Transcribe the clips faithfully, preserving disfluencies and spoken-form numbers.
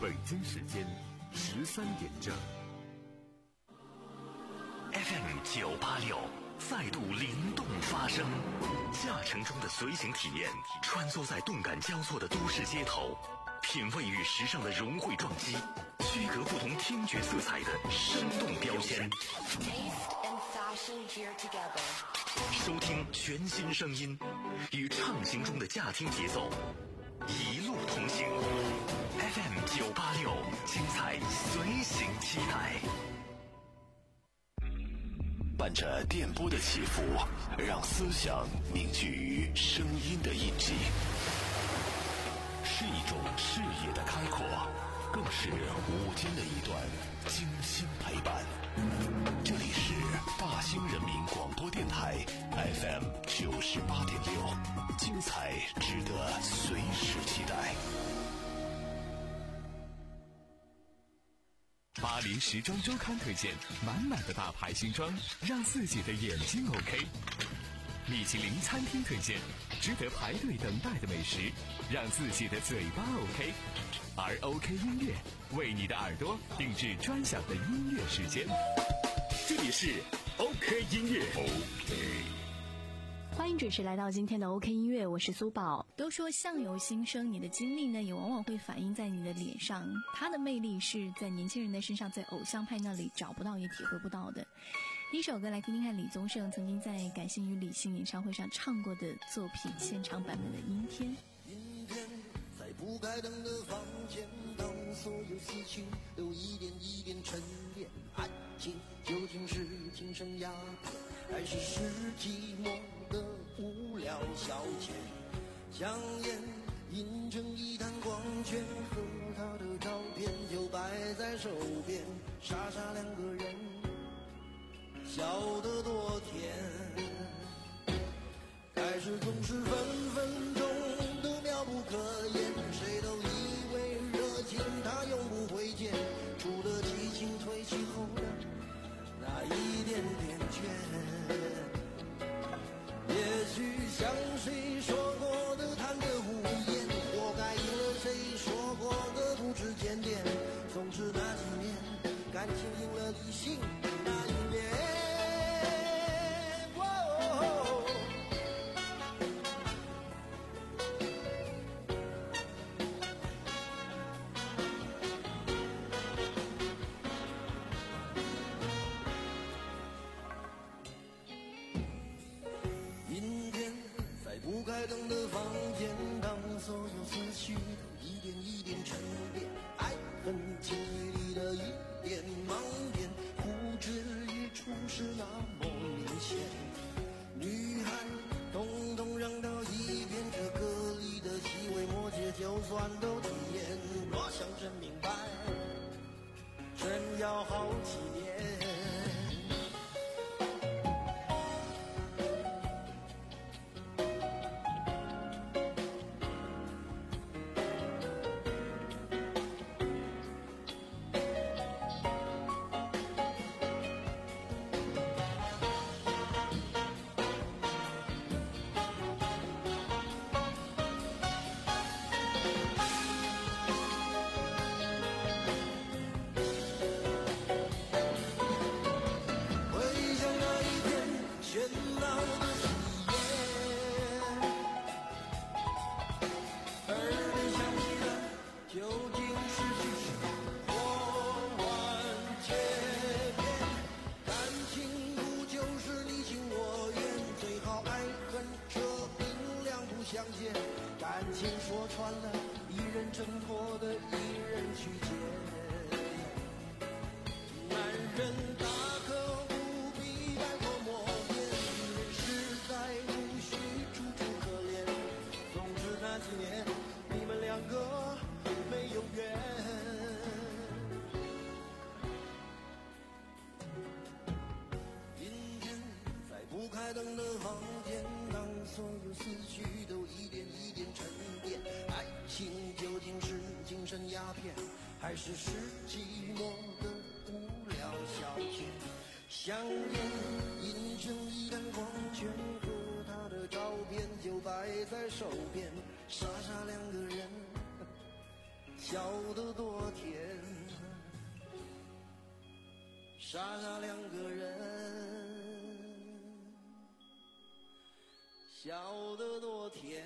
北京时间十三点整。 F M 九八六再度灵动发声，驾乘中的随行体验，穿梭在动感交错的都市街头，品味与时尚的融汇撞击，区隔不同听觉色彩的生动标签。收听全新声音，与畅行中的驾听节奏，一路同行。F M 九八六，精彩随行期待。伴着电波的起伏，让思想凝聚于声音的印记，是一种视野的开阔，更是午间的一段精心陪伴。这里是大兴人民广播电台 F M 九十八点六，精彩值得随时期待。 巴黎时装周刊推荐满满的大牌新装，让自己的眼睛 OK。米其林餐厅推荐值得排队等待的美食，让自己的嘴巴 OK。而 OK 音乐为你的耳朵定制专享的音乐时间。这里是 OK 音乐 OK。 欢迎准时来到今天的 OK 音乐，我是苏宝。 都说相由心生，你的经历呢也往往会反映在你的脸上，它的魅力是在年轻人的身上，在偶像派那里找不到也体会不到的。第一首歌来听听看李宗盛曾经在《感性与理性》演唱会上唱过的作品现场版本的《阴天》。 阴天在不开灯的房间，当所有思绪都一点一点沉淀，爱情究竟是精神鸦片，还是是寂寞的无聊消遣？香烟印成一滩光圈，和他的照片就摆在手边，傻傻两个人笑得多甜。开始总是分分钟都妙不可言，谁都以为热情它永不会减，除了激情褪去后的那一点点倦。也许像谁说过的贪得无厌，活该应了谁说过的不知检点。总之那几年，感情赢了理性那一面。不开灯的房间，当所有思绪都一点一点沉淀，爱恨情欲里的一点盲点，呼之欲出是那么明显。女孩统统让到一边，这歌里的细微末节就算都体验，若想真明白，真要好几年。感情说穿了，一人挣脱的一人去捡。男人大可不必带过抹面，女人实在无需楚楚可怜。总之那几年，你们两个没有缘。阴天在不开灯的房间，当所有思绪都一点一点沉淀，爱情究竟是精神鸦片，还是是寂寞的无聊消遣？香烟印成一滩光圈，和他的照片就摆在手边，傻傻两个人笑得多甜。 傻傻两个人，笑得多甜。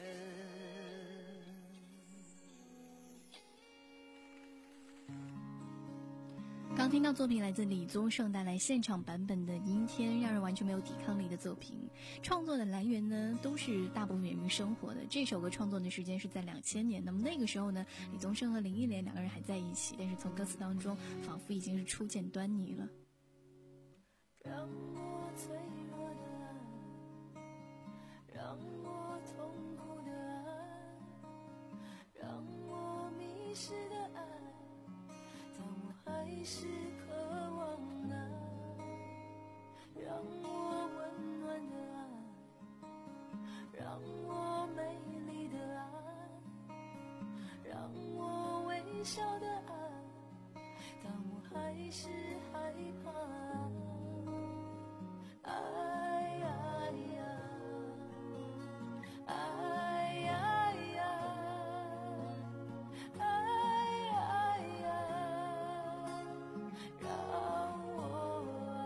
刚听到作品来自李宗盛带来现场版本的《阴天》，让人完全没有抵抗力的作品。创作的来源呢，都是大部分源于生活的。这首歌创作的时间是在两千年，那么那个时候呢，李宗盛和林忆莲两个人还在一起，但是从歌词当中，仿佛已经是初见端倪了。 让我脆弱的爱，让我痛苦的爱，让我迷失的爱，但我还是渴望爱，让我温暖的爱，让我美丽的爱，让我微笑的爱，但我还是害怕爱。爱呀呀，爱呀呀，爱呀呀，让我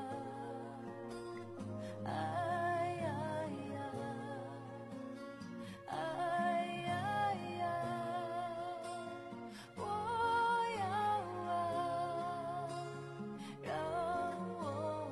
爱。爱呀呀，爱呀呀，我要爱，让我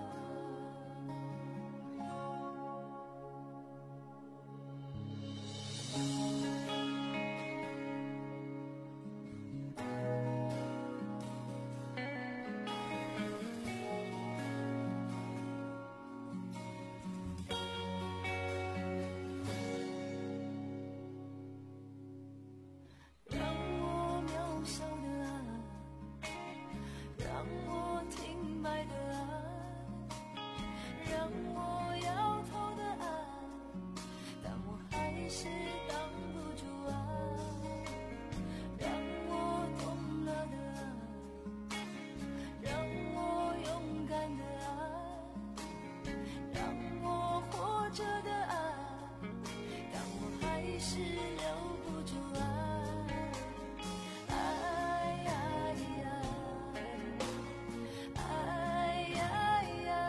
让我渺小的爱，让我停摆的爱，让我摇头的爱，但我还是挡不住爱，让我懂了的爱，让我勇敢的爱，让我活着的爱，但我还是留不住爱。爱呀呀，爱呀呀，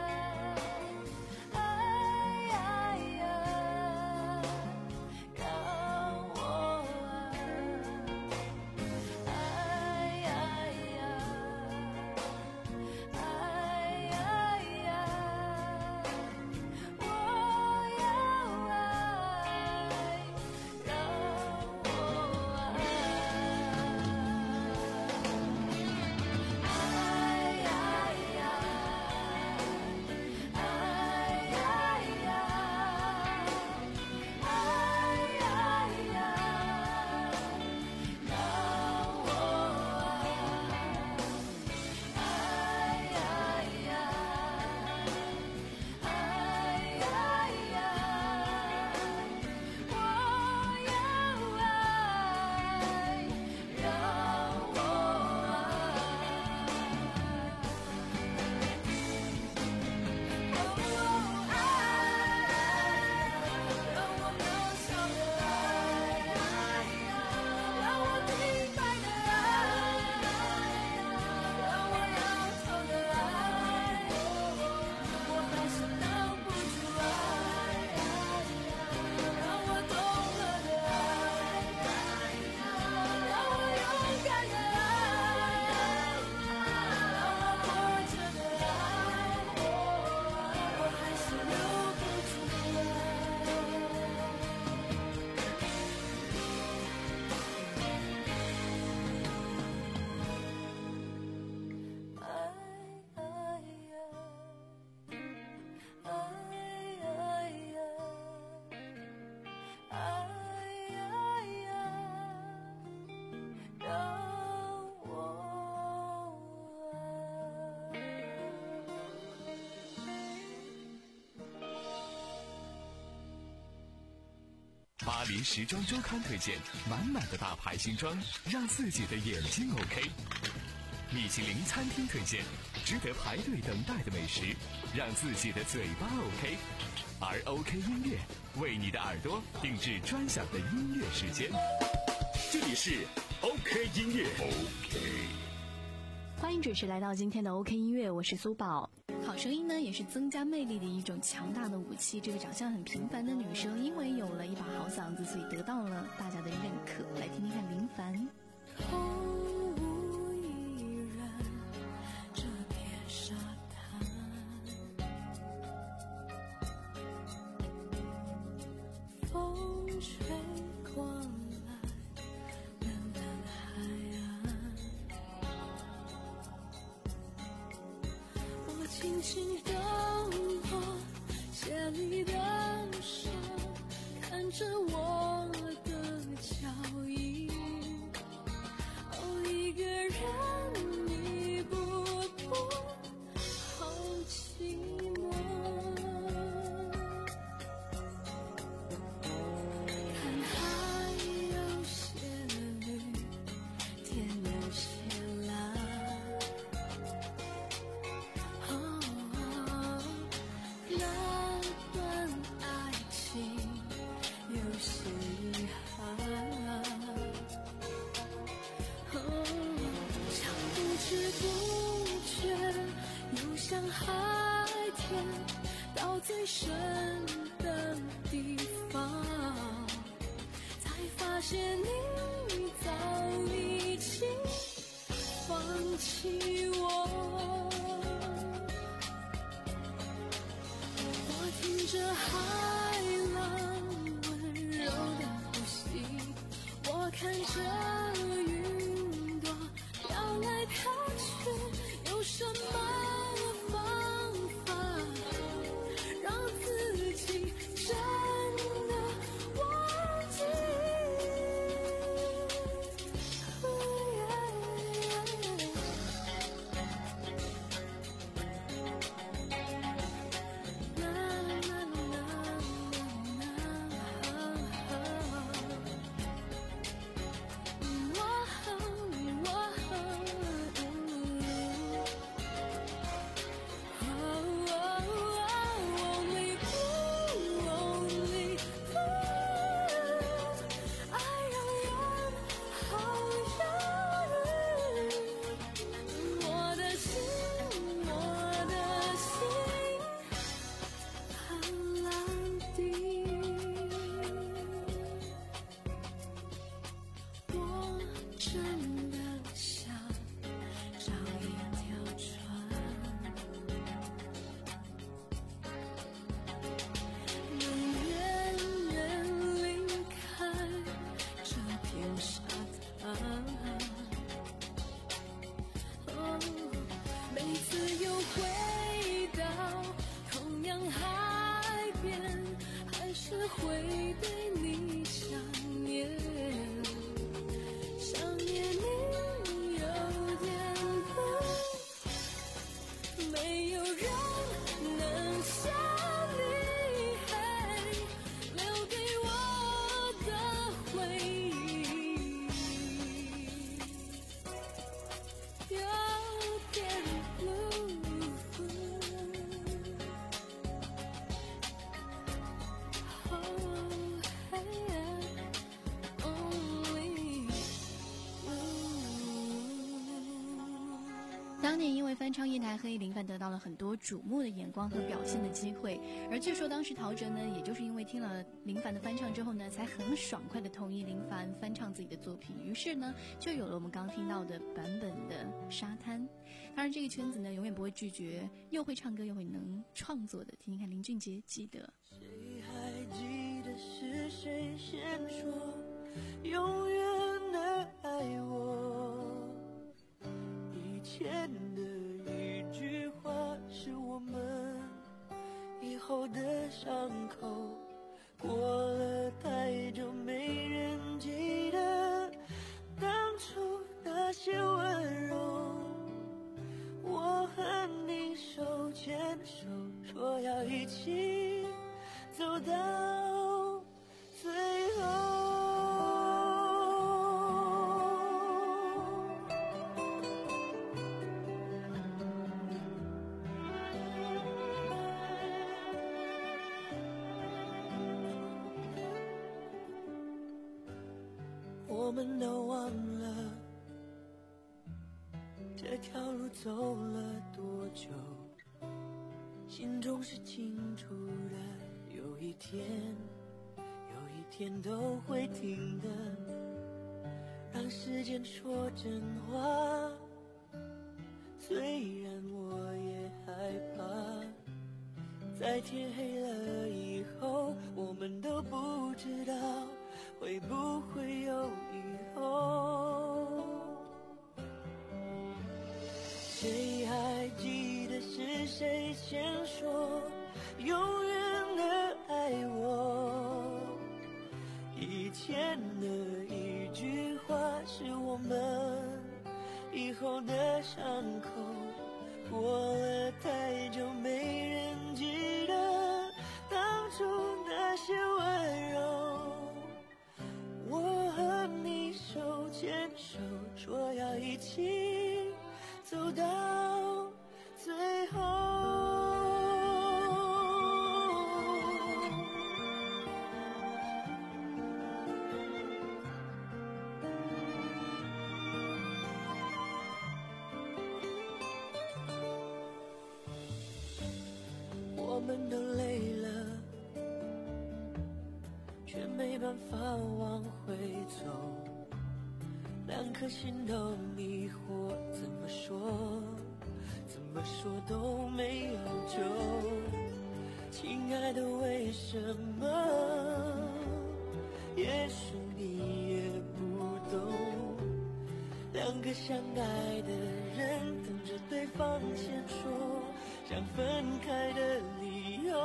爱呀呀，让我爱。爱呀呀，爱呀呀，我要爱，让我爱。爱呀呀，爱呀呀，爱呀呀，让我爱。爱呀呀，爱呀呀，我要爱，让我让我渺小的爱，让我停摆的爱，让我摇头的爱，我还是挡不住爱，让我懂了的爱，让我勇敢的爱，让我活着的爱，我还是留不住爱。爱呀呀，爱呀呀，爱呀呀，让我巴黎时装周刊推荐满满的大牌新装，让自己的眼睛 OK。米其林餐厅推荐值得排队等待的美食，让自己的嘴巴 OK。而 OK 音乐为你的耳朵定制专享的音乐时间。这里是 OK 音乐。OK。 欢欢迎准时来到今天的 OK 音乐，我是苏宝。 好声音呢，也是增加魅力的一种强大的武器。这个长相很平凡的女生，因为有了一把好嗓子，所以得到了大家的认可。来听听看林凡。 空无一人，这片沙滩，风吹过来，冷冷海岸，我轻轻地落鞋里的沙，看着我的脚印。哦，一个人一步步，好寂寞。看海有些绿，天有些蓝。哦，那段爱情有些遗憾。像不知不觉游向海天，到最深的地方，才发现你早已经放弃我。我听着海浪温柔的呼吸，我看着云朵飘来飘去，有什么方法让自己真的忘记？ 当年因为翻唱《夜台黑》，林凡得到了很多瞩目的眼光和表现的机会。而据说当时陶喆呢，也就是因为听了林凡的翻唱之后呢，才很爽快的同意林凡翻唱自己的作品，于是呢，就有了我们刚听到的版本的《沙滩》。当然，这个圈子呢，永远不会拒绝又会唱歌又会能创作的。听听看林俊杰，记得。 谁还记得是谁先说永远的爱我？以前的一句话是我们以后的伤口，过了太久没人记得当初那些温柔。我和你手牵手，说要一起走到最后。我们都忘了这条路走了多久，心中是清楚的，有一天有一天都会停的，让时间说真话。虽然我也害怕，在天黑了以后，我们都不知道会不会有以后。谁还记得是谁先说永远的爱我？以前的一句话是我们以后的伤口，过了太久没人记得当初那些温柔。我和你手牵手，说要一起走到最后。我们都累了，却没办法往回走，两颗心都迷惑，怎么说怎么说都没有救。亲爱的，为什么？也许你也不懂，两个相爱的人等着对方先说想分开的理由。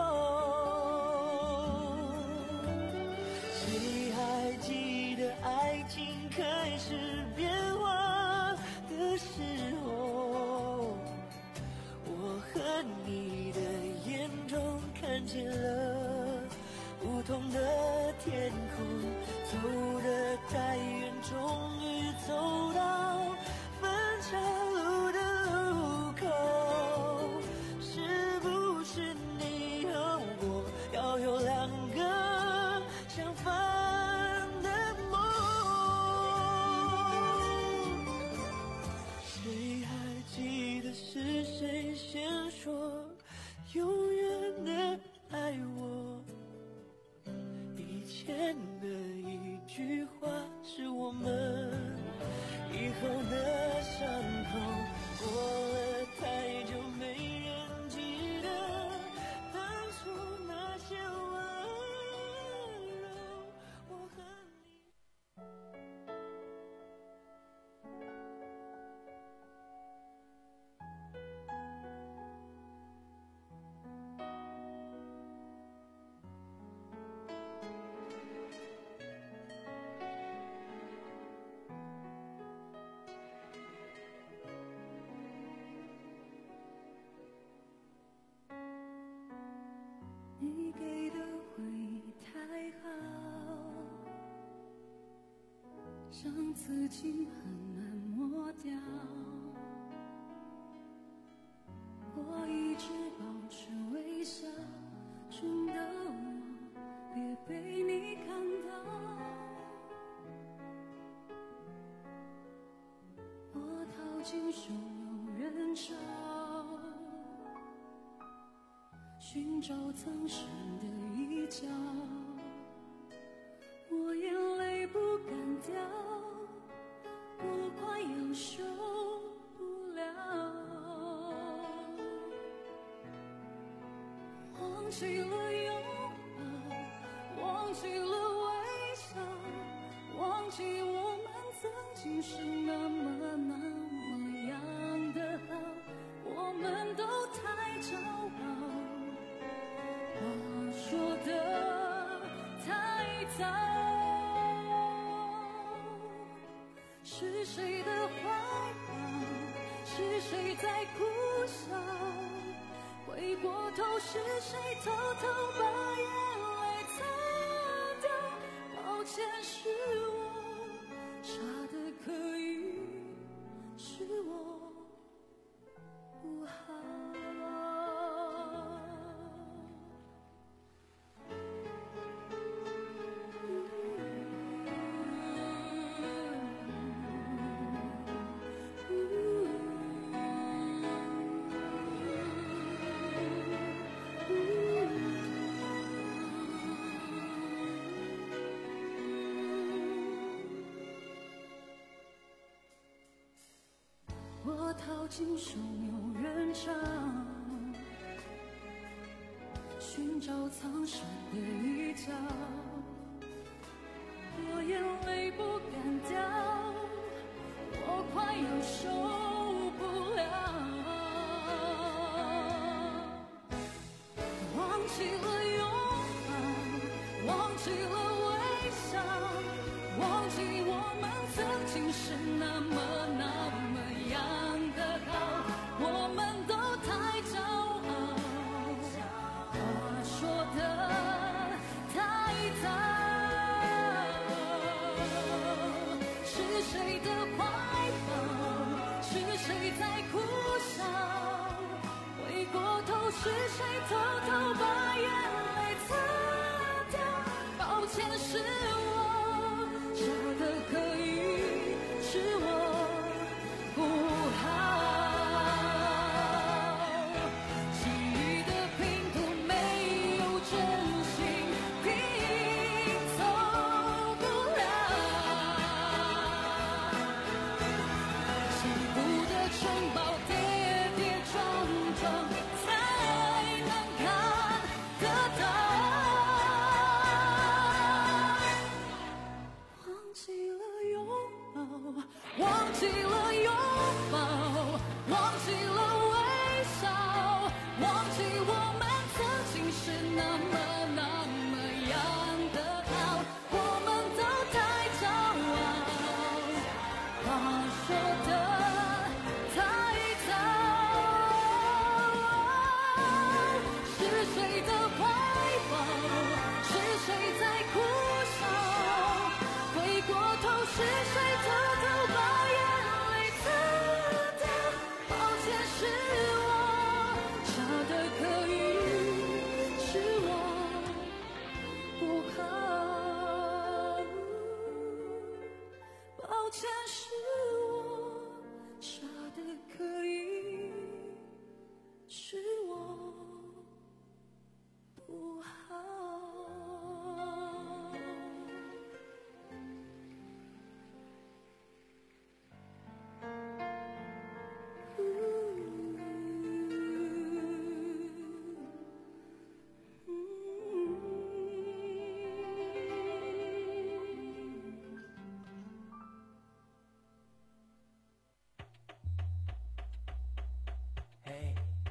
谁还记得爱情开始变化的时候，我和你的眼中看见了不同的天空，走得太远，终于走到分岔路的路口。是不是你和我要有两个相反的梦？谁还记得是谁先说永远的爱我？以前的一句话是我们以后的伤口，过了太久没人记得当初那些温柔。我和你你给的回忆太好，像刺青很难抹掉。我一直保持微笑，真的我别被你看到。我逃进汹涌人潮，寻找藏身的一角，我眼泪不敢掉，我快要受不了。忘记了拥抱，忘记了微笑，忘记我们曾经是那么那么样的好，我们都太骄傲，话说得太早。是谁的怀抱？是谁在哭笑？回过头，是谁偷偷把眼泪擦掉？抱歉，是我傻得可以，是我不好。呜逃进汹涌人潮，寻找藏身的一角，我眼泪不敢掉，我快要受不了。忘记了拥抱，忘记了微笑，忘记我们曾经是那么那么样的好，我们都太骄傲，话说的太早。是谁的怀抱？是谁在哭笑？回过头，是谁偷偷把眼泪擦掉？抱歉，是我傻得可以，是我不好。记忆的拼图没有真心拼凑不了，幸福的城堡跌跌撞撞才能看得到。忘记了拥抱，忘记了拥抱，忘记了微笑，忘记我们曾经是那么那么样的好，我们都太骄傲，话说的太早。是谁的怀抱？是谁在哭笑？回过头，是谁偷偷把眼泪擦掉？抱歉，是我傻得可以，是我不好。抱歉，是我傻得可以，是我不好。 Hey,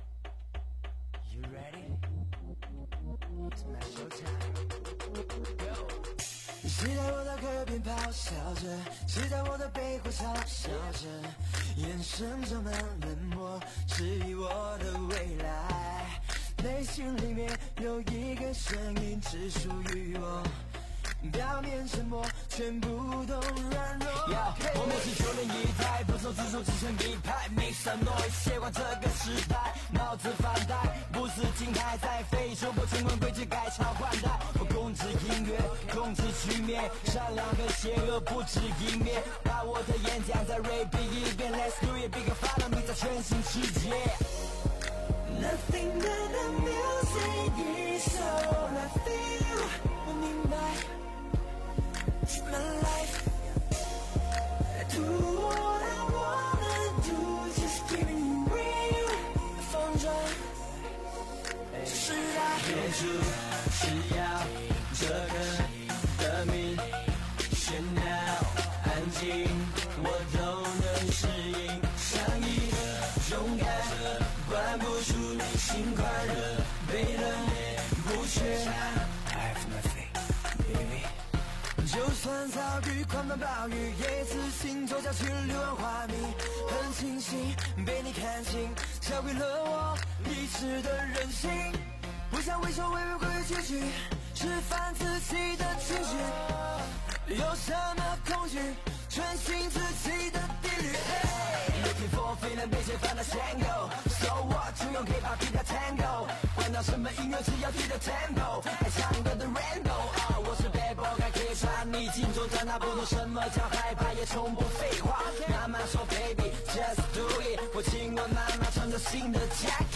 you ready? It's my showtime. Go. 是在我的河边咆哮着，是在我的背后嘲笑着，眼神充满冷漠，质疑我的未来。内心里面有一个声音只属于我，表面沉默，全部都软弱。Yeah, 我们是九零一代，不受自主自成一派 ，Make some noise， 习惯这个时代，脑子发呆，不是静态在非洲，不情问规矩改朝换代。我控制音乐，控制局面，善良和邪恶不止一面。把我的演讲再 repeat 一遍 ，Let's do it big follow me， 在全新世界。Nothing but the music is all I feel， 我明白。It's my life. Do what I wanna do, just giving you real 风筝是爱，演出是要这个的明显闹安静，我都能适应。上瘾勇敢，管不住内心快乐，被人不缺。I have nothing, baby。就算遭遇狂风暴雨，也自信走下去柳暗花明。很庆幸被你看清，教会了我理智的人性。不想畏首畏尾规规矩矩，吃饭自己的情绪。有什么恐惧，全信自己的定律。Looking for feeling， 被解放的 Tango。So what， 就用 K-pop 替代 Tango。管到什么音乐，只要记得 Tempo。爱唱歌的 Rainbow， 啊，我是 Bad Boy， 该可以穿你进左转，那不懂什么叫害怕，也从不废话。妈妈说 Baby，just do it， 我亲吻妈妈穿着新的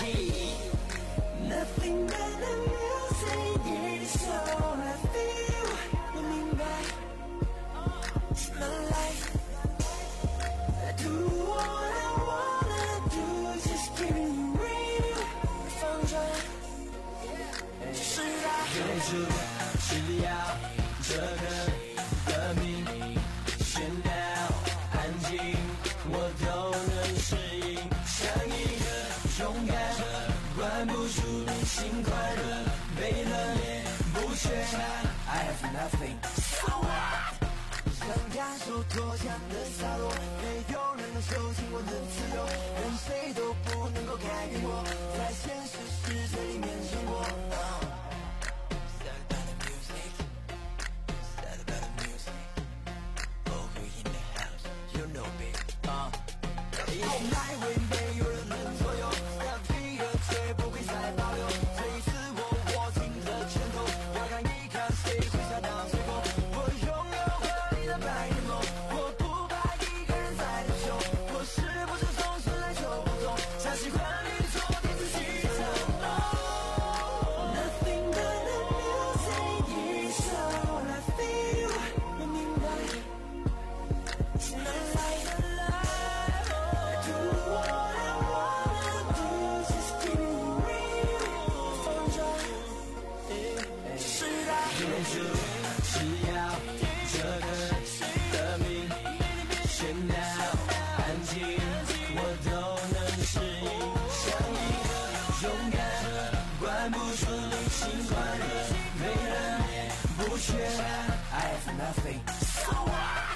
Jackie。Nothing but the music is all I feel， 我明白 ，It's my life。Do what I wanna 我都能适应，像一个勇敢者，管不住内心快乐，没了也不缺，I have nothing so what。想感受脱缰的洒落，没有人能收紧我的自由，任谁都不能够改变我，在现实世界里面生活。来回没有人能左右，想飞的却不会再保留，这一次我握紧了拳头，要看一看谁会下到最后。我拥有华丽的白日梦，我不怕一个人在流雄，我是不是总是来求不中，像喜欢你昨天自己承诺。Nothing but the music is all I feel， 我明白，现在来的。I have nothing so what。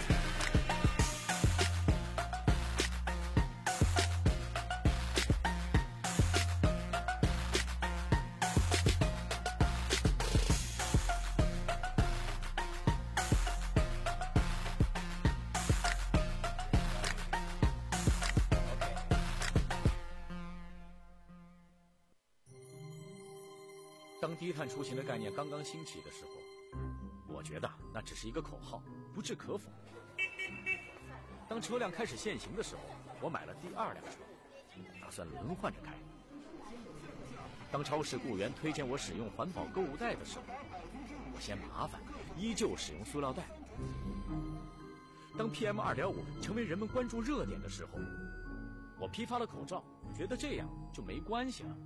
当低碳出行的概念刚刚兴起的时候，我觉得那只是一个口号，不置可否。当车辆开始限行的时候，我买了第二辆车，打算轮换着开。当超市雇员推荐我使用环保购物袋的时候，我嫌麻烦，依旧使用塑料袋。当 P M 二点五 成为人们关注热点的时候，我批发了口罩，觉得这样就没关系了。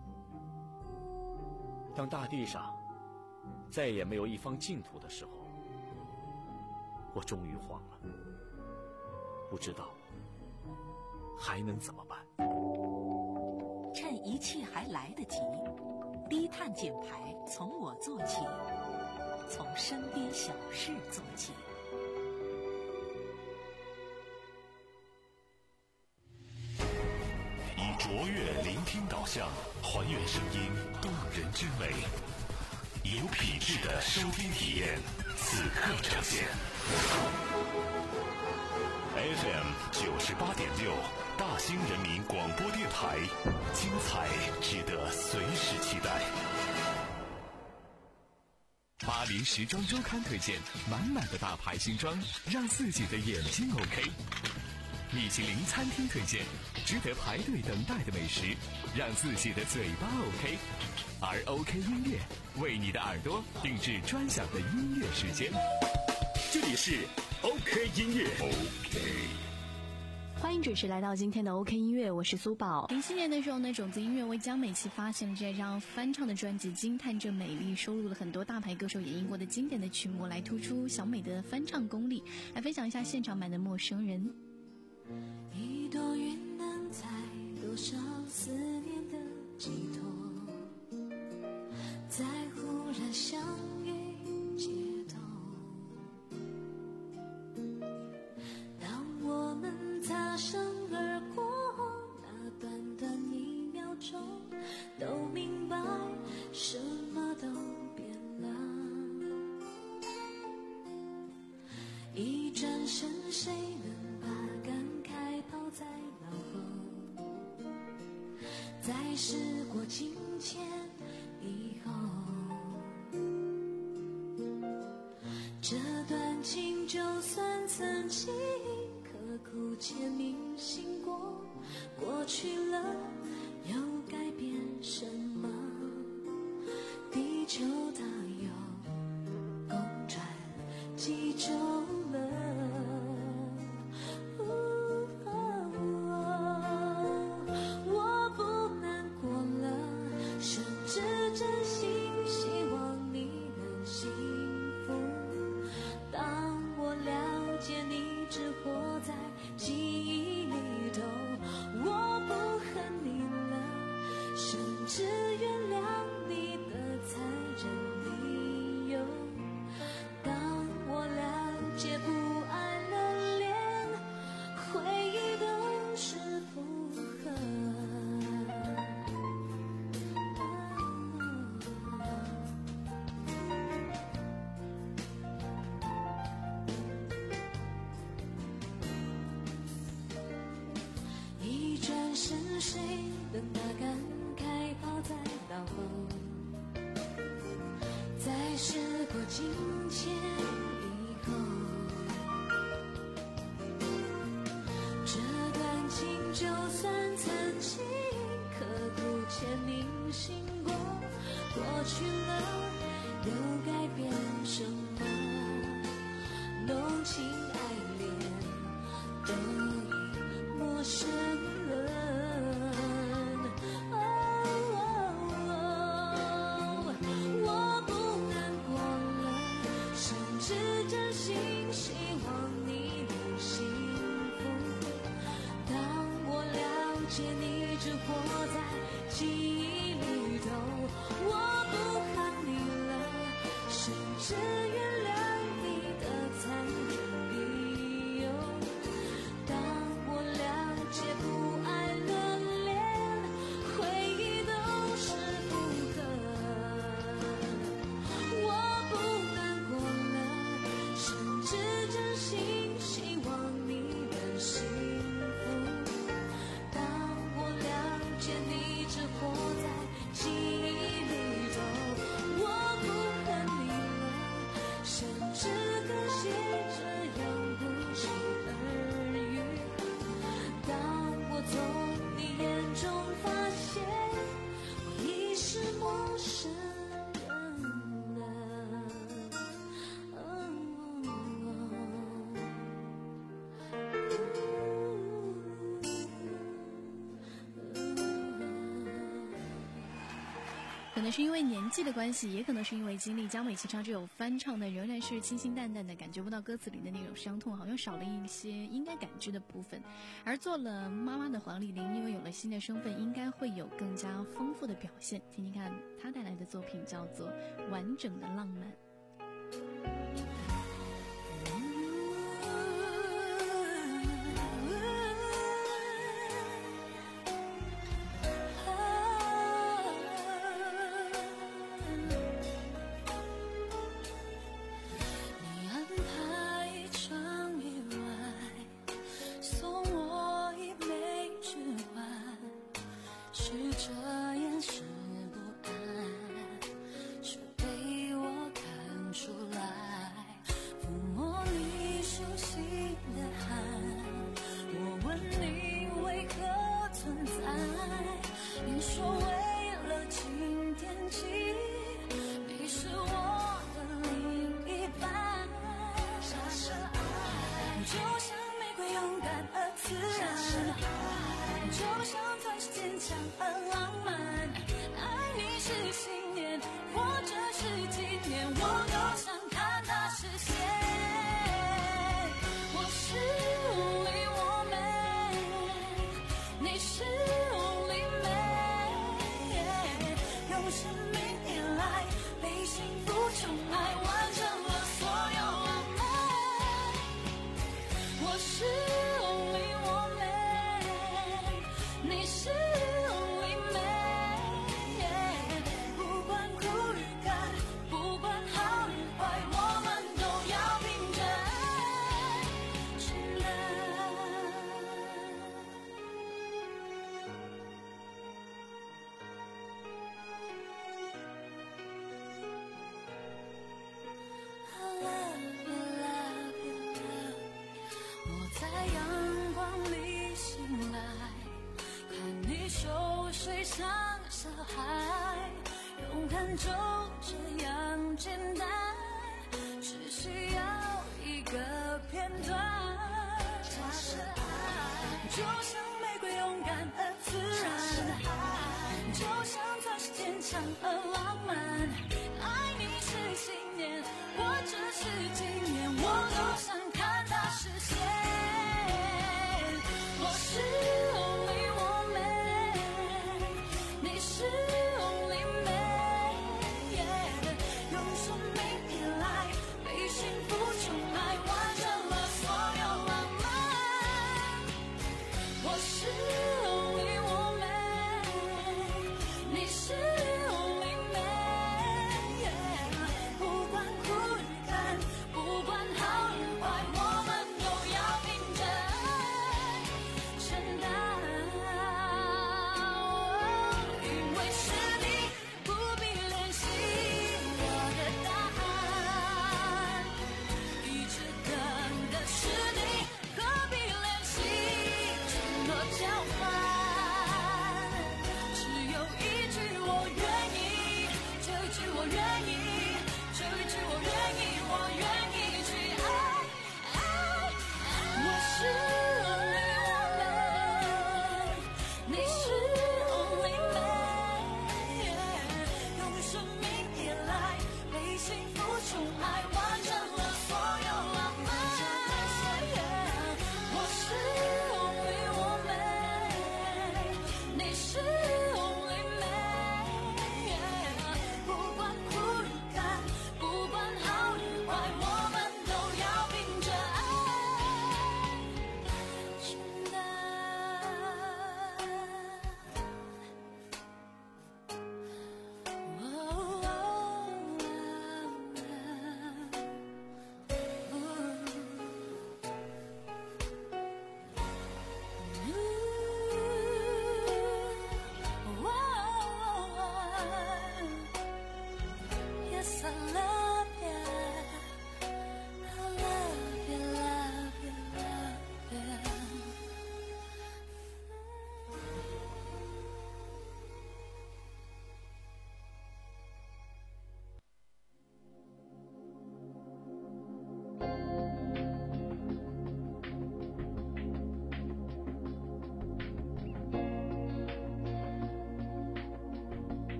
当大地上再也没有一方净土的时候，我终于慌了，不知道还能怎么办。 趁一切还来得及，低碳减排从我做起，从身边小事做起。 以卓越聆听导向，还原声音动人之美，以有品质的收听体验，此刻呈现。F M 九十八点六，大兴人民广播电台，精彩值得随时期待。 巴黎时装周刊推荐满满的大牌新装，让自己的眼睛 OK。米其林餐厅推荐值得排队等待的美食，让自己的嘴巴 OK。而 OK 音乐为你的耳朵定制专享的音乐时间。这里是 OK 音乐 OK。 欢迎准时来到今天的 OK 音乐，我是苏宝。 零七年的时候呢，种子音乐为江美琪发现了这张翻唱的专辑《惊叹这美丽》，收录了很多大牌歌手演绎过的经典的曲目，来突出小美的翻唱功力。来分享一下现场版的《陌生人》。 一朵云能载多少思念的寄托，在忽然相遇街头，当我们擦身而过，那短短一秒钟，都明白什么都变了。一转身，谁能把感慨抛在脑后？在时过境迁以后，这段情就算曾经刻骨签铭心过，过去了又改变什么？地球它又公转几周了。我不难过了，什谁等它敢开跑在道后，在时过境迁以后，这段情就算曾经刻骨签铭心过，过去了又改变什么？浓情爱恋都已陌生了。我不难过了，甚至真心希望你能幸福。当我了解你只活在记忆里头，我不恨你了，甚至原谅你的残忍理由。当我了解不爱了，连回忆都是负荷，我不难过了，甚至真心希望你能幸福。当我了解你只活在记忆里头，我不恨你了，甚至更写这样不期而遇。当我从你眼中发现我已是陌生人了， 可能是因为年纪的关系，也可能是因为经历，江美琪唱这首翻唱的仍然是清清淡淡的，感觉不到歌词里的那种伤痛，好像少了一些应该感知的部分。而做了妈妈的黄丽玲，因为有了新的身份，应该会有更加丰富的表现。听听看她带来的作品叫做《完整的浪漫》。 你安排一场意外，送我一枚指环，是这掩饰不安，却被我看出来。抚摸你手心的汗，我问你为何存在，你说为了请天气，你是我的另一半。傻傻爱，就像玫瑰勇敢而自然，就像钻石坚强而浪漫。爱你是信念，或者是纪念，我都想看它实现。我是 only woman， 你是 only man， 用生命依赖，被幸福宠爱，完成了所有浪漫。我是 only woman， 你是 only man， 不管苦与甘，不管好与坏，我们都要凭着爱承担。I love you, love you, love you。我在阳光里醒来，看你熟睡像小孩，勇敢就这样简单，只需要一个片段。假设爱就像玫瑰勇敢而自然，就像钻石坚强而浪漫。爱你是信念，或者是纪念，我都想看它实现。我是 only woman， 你是 only man， 用生命依赖，被幸福宠爱，完成了所有浪漫。我是 only woman， 你是 only man， 不管苦与甘，不管好与坏，我们都要凭着爱承担。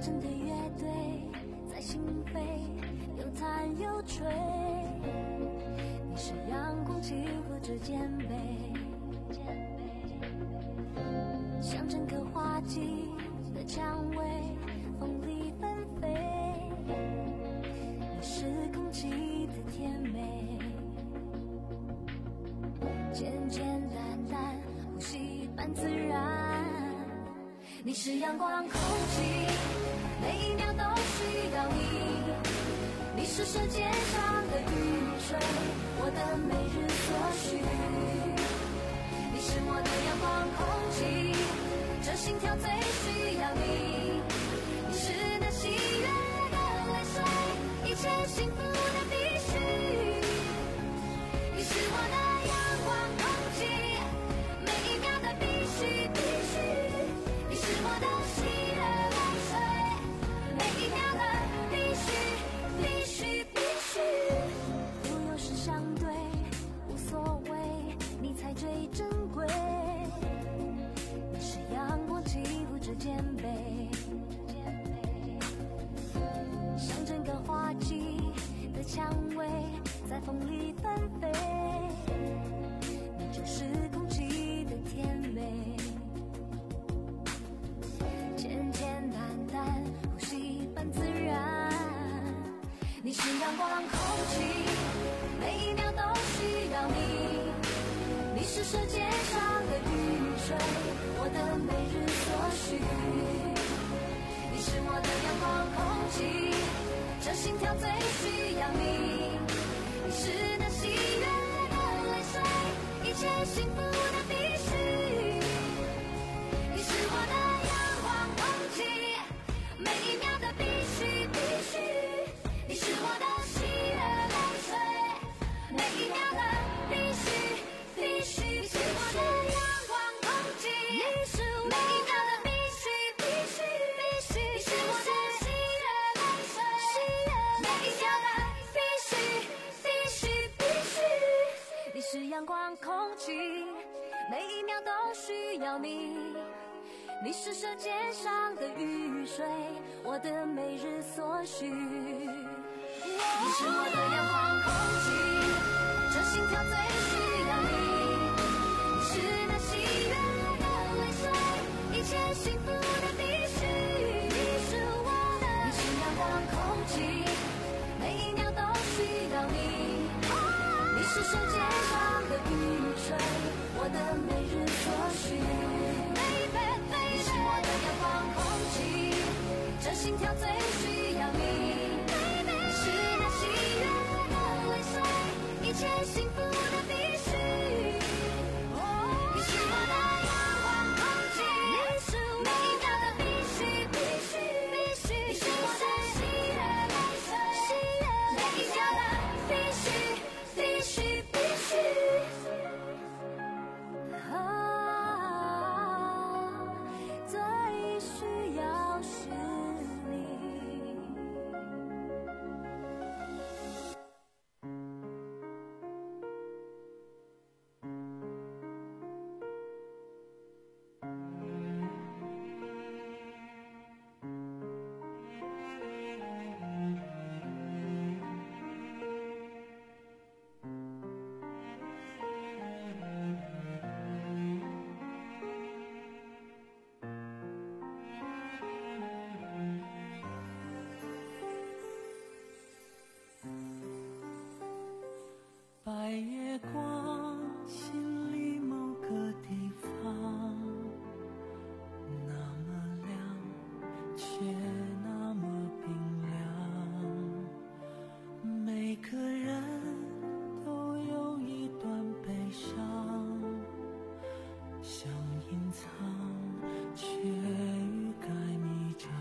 真的乐队在心扉又弹又吹，你是阳光起伏之间杯，像整个花季的蔷薇，风里纷飞，你是空气的甜美，简简单单呼吸般自然，你是阳光空气，每一秒都需要你，你是世界上的雨水，我的每日所需，你是我的阳光空气，这心跳最需要你，你是那喜悦的泪水，一切幸福的必须，你是我的阳光空气，每一秒的必须必须，你是我的喜悦泪水，每一秒的必须必须必须，路有时相对无所谓，你才最珍贵，你是阳光起伏之间杯，像整个花季的蔷薇在风里纷飞，你就是空气的甜美，简简单单呼吸般自然，你是阳光空气，每一秒都需要你，你是世界上的雨水，我的每日所需，你是我的阳光空气，这心跳最需要你，你是那喜悦的泪水，一切幸福的必须，你是我的阳光空气，每一秒的必须必须，你是我的喜悦泪水，每一秒的必须必须，你是我的阳光空气，你是每一秒的必须必须必须，你是我的喜悦泪水，每一秒的必须必须必须，你是阳光空气，每一秒都需要你，你是世界上的雨水，我的每日所需，你是我的阳光空气，这心跳最需要你，你是那喜悦的泪水，一切幸福的必须，你是我的，你是阳光空气，每一秒都需要你，你是世界上的雨水，我的每日所需，你是我的阳光空气，这心跳最需要你，你是那喜悦的泪水，一切幸福的必须，你是我的阳光空气，每一秒的必须必须必须，你是我的喜悦泪水，每一秒的必须必须必须，啊，最需要是你。 白月光，心里某个地方，那么亮，却那么冰凉。每个人都有一段悲伤，想隐藏，却欲盖弥彰。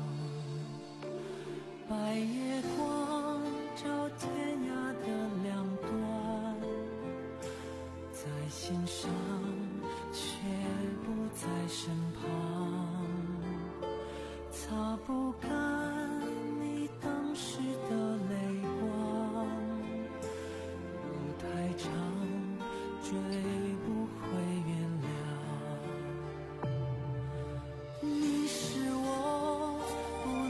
白月光照天涯的两端，在心上，却不在身旁，擦不干你当时的泪光，路太长，追不回原谅。你是我不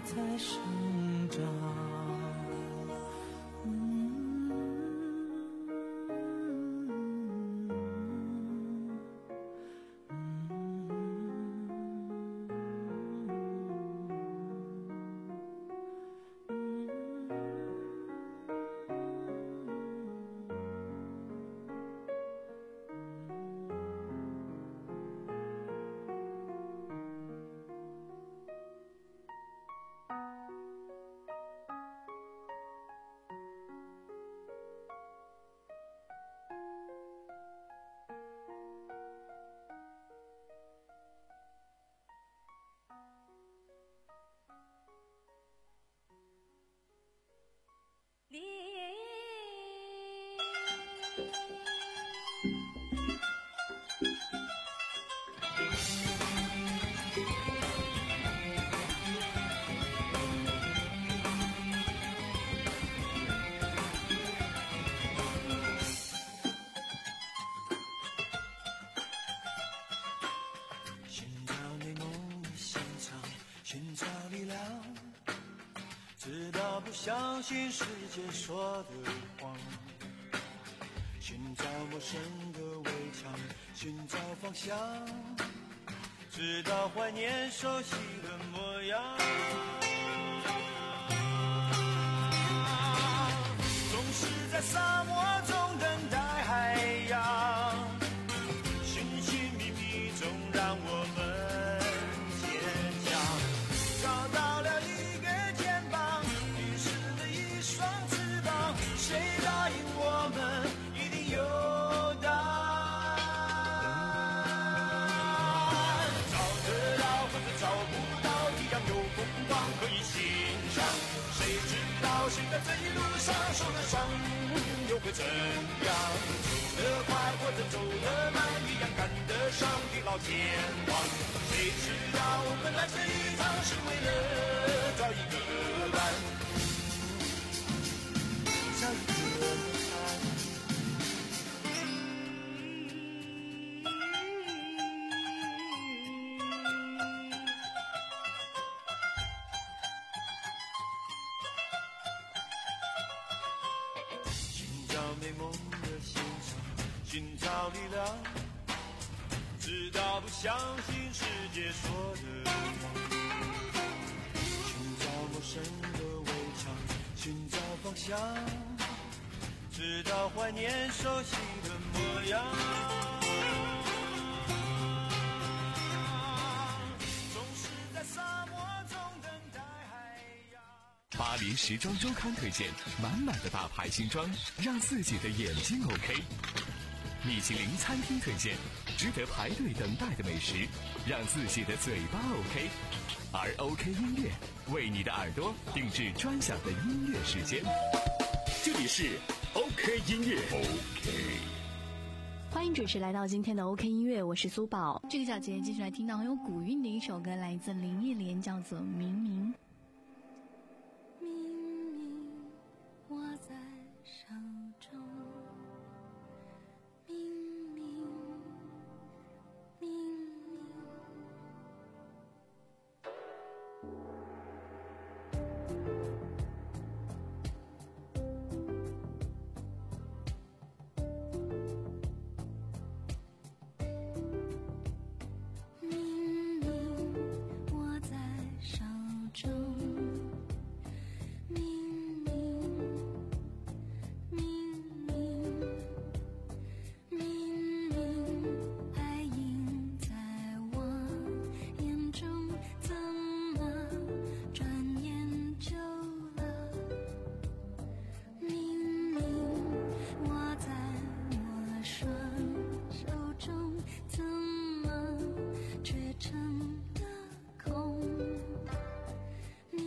在生长。直到不相信世界说的谎，寻找陌生的围墙，寻找方向，直到怀念熟悉的模样。总是在沙漠中等待海洋，寻寻觅觅中让我们坚强。找到了一个肩膀，遗失了一双翅膀，谁答应我们一定有答案？找得到或者找不到，一样有风光可以欣赏。谁知道谁在这一路上受了伤又会怎样？走得快或者走得慢，一样赶得上地老天荒。谁知道我们来这一趟是为了找一个伴，找一个伴。美梦的现场，寻找力量，直到不相信世界说的谎。寻找陌生的围墙，寻找方向，直到怀念熟悉的模样。总是在沙漠中等待海洋。 巴黎时装周刊推荐满满的大牌新装，让自己的眼睛 OK。米其林餐厅推荐值得排队等待的美食，让自己的嘴巴 OK。而 OK 音乐为你的耳朵定制专享的音乐时间。这里是 OK 音乐 OK。 欢迎准时来到今天的 OK 音乐，我是苏宝。 这个小节继续来听到很有古韵的一首歌，来自林忆莲，叫做《明明》。 明明握在手中，明明明明。明明握在手中，明明明明明明，爱映在我眼中，怎么转眼就了？明明握在我双手中，怎么却成了空？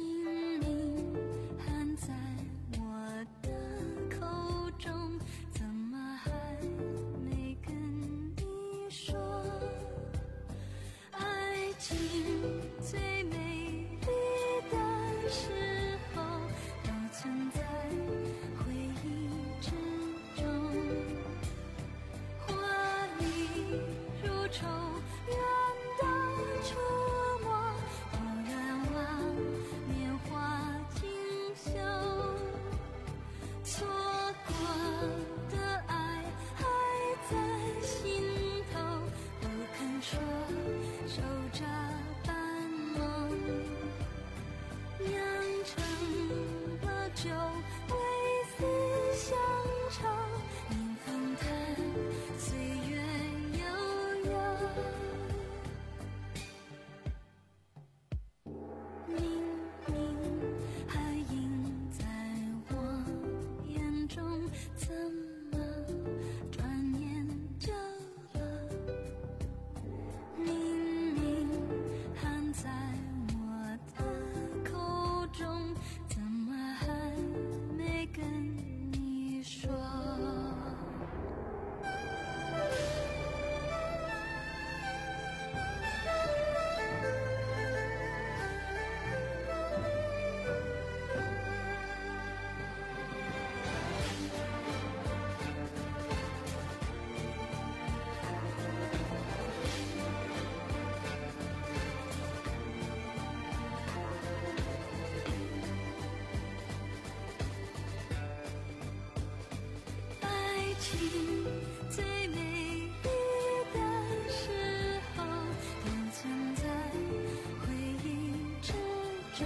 生，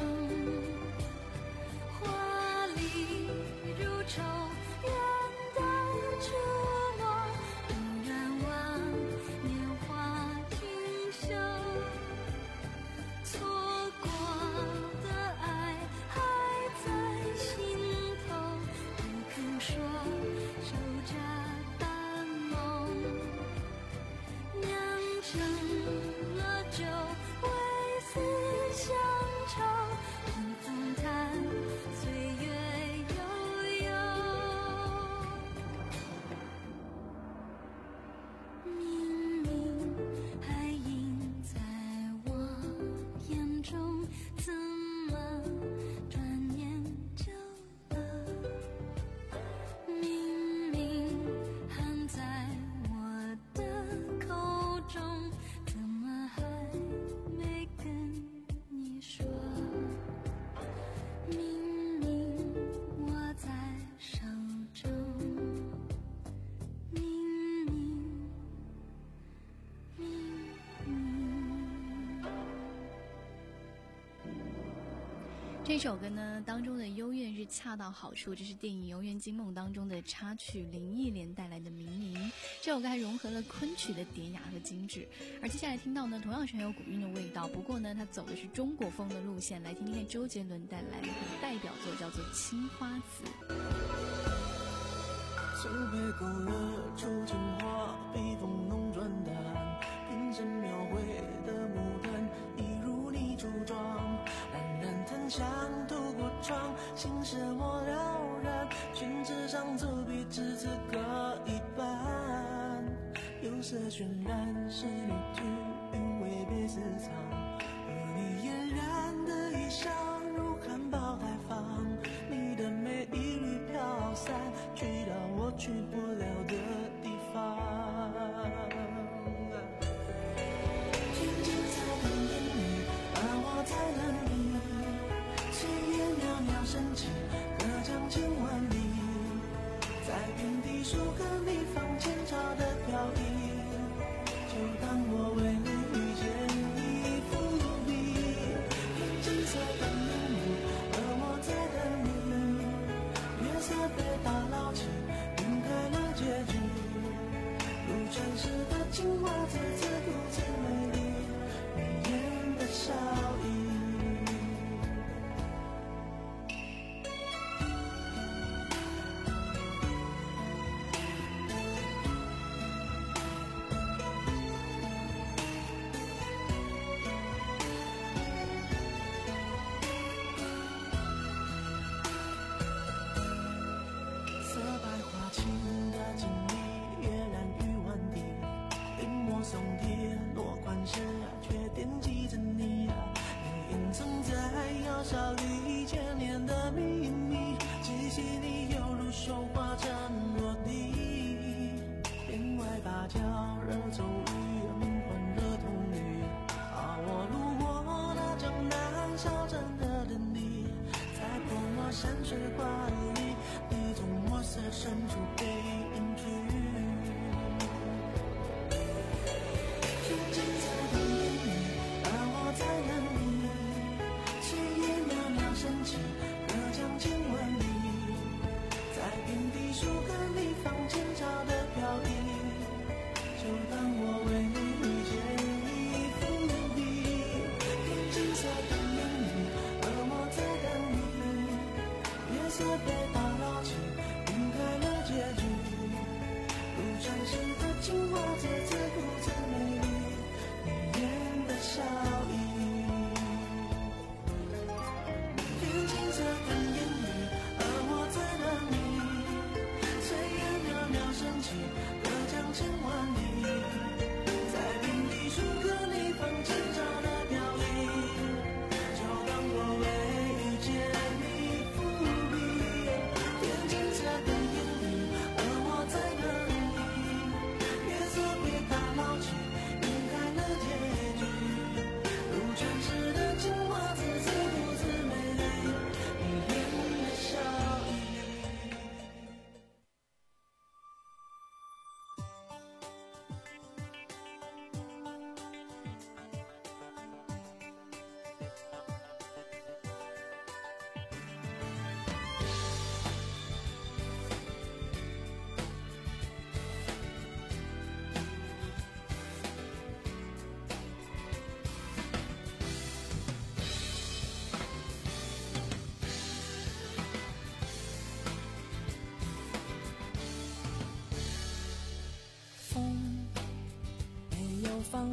华丽如愁，远的触摸，突然望年华停休，错过的爱还在心头，不肯说，守着淡梦，酿成了酒，为死乡愁，任风叹，岁月悠悠。明明还映在我眼中，怎么转眼就了？明明含在我的口中，怎么还没跟你说？明明握在手中，明明明明。 这首歌呢当中的幽怨是恰到好处，这是电影《游园惊梦》当中的插曲，林忆莲带来的《明明》。这首歌还融合了昆曲的典雅和精致，而接下来听到呢同样是很有古韵的味道，不过呢它走的是中国风的路线。来听听看周杰伦带来的代表作，叫做《青花瓷》。 酒杯勾勒出情话，笔锋浓转淡，平生描绘的牡丹，一如你初妆，冉冉檀香透过窗，心事我了然，宣纸上走笔至此各一半，釉色渲染仕女句，韵味被私藏，和你嫣然的衣裳如含苞待放，你的美一缕飘散，去到我去不了的地方。静静在等你，而我在等你，岁月袅袅升起，隔江千万里，在遍地树根里放前朝的飘逸，就当我为你遇见一幅努力。金色的明目，而我在等你，月色被打捞起，晕开了结局，如传世的青花瓷，自如此美丽，眉眼的笑意。色白花青的锦衣，跃然于万地，临摹松蝶落款时，却惦记着你。你隐藏在窑烧里千年的秘密，气息里犹如绣花针落地，帘外芭蕉惹骤雨，明欢惹童女。啊，我路过那江南小镇的等你，在泼墨山水画里，你从墨色深处被隐去。静静在等你，而我在等你，岁月袅袅升起，隔江千万里，在遍地树根里放前朝的飘逸，就当我为你遇见一幅努力。金色的明目，而我在等你，月色被打捞起，晕开了结局。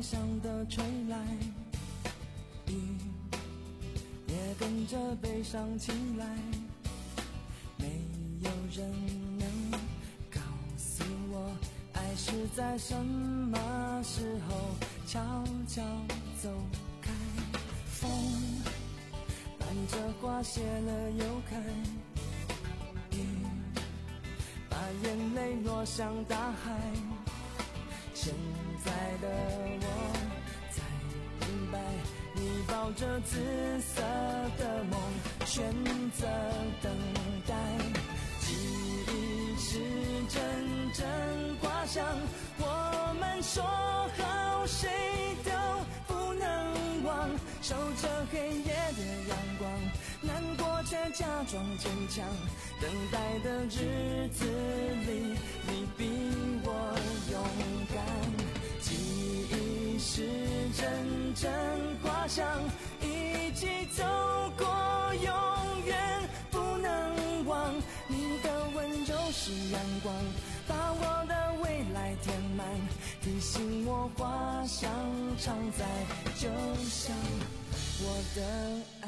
向的吹来，雨也跟着悲伤起来，没有人能告诉我爱是在什么时候悄悄走开。风伴着花谢了又开，雨把眼泪落向大海，现在的我才明白，你抱着紫色的梦选择等待，记忆是阵阵花香，我们说好谁都不能忘，守着黑夜的阳光，难过却假装坚强，等待的日子里你比我勇敢，记忆是阵阵花香，一起走过永远不能忘，你的温柔是阳光，把我的未来填满，提醒我花香常在，就像我的爱。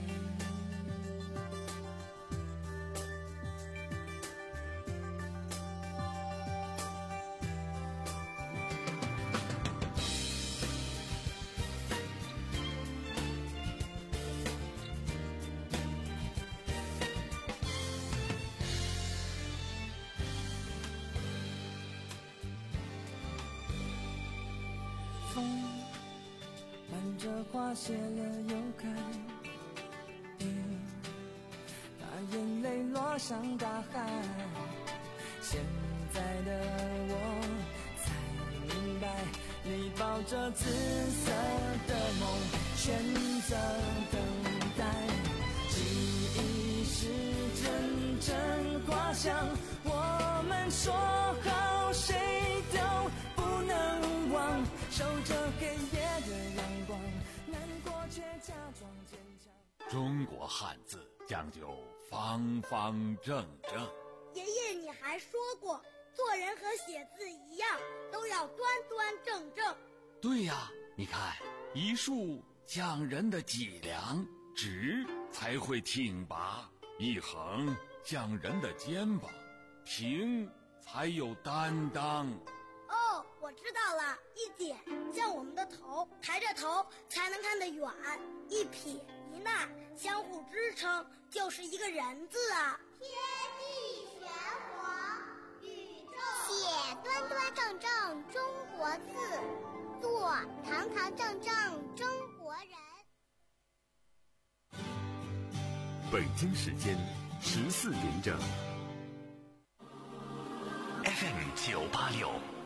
风伴着花谢了又开，雨把眼泪落向大海，现在的我才明白，你抱着紫色的梦选择等待，记忆是阵阵花香，我们说好谁都不能忘，守着黑夜的阳光，难过却假装坚强。 中国汉字讲究方方正正。 爷爷，你还说过，做人和写字一样，都要端端正正。 对呀，你看，一竖讲人的脊梁，直才会挺拔；一横讲人的肩膀，平才有担当。 哦，我知道了，一点像我们的头，抬着头才能看得远，一撇一捺相互支撑，就是一个人字啊。 天地玄黄，宇宙写端端正正中国字，做堂堂正正中国人。 北京时间十四点整。 F M 九八六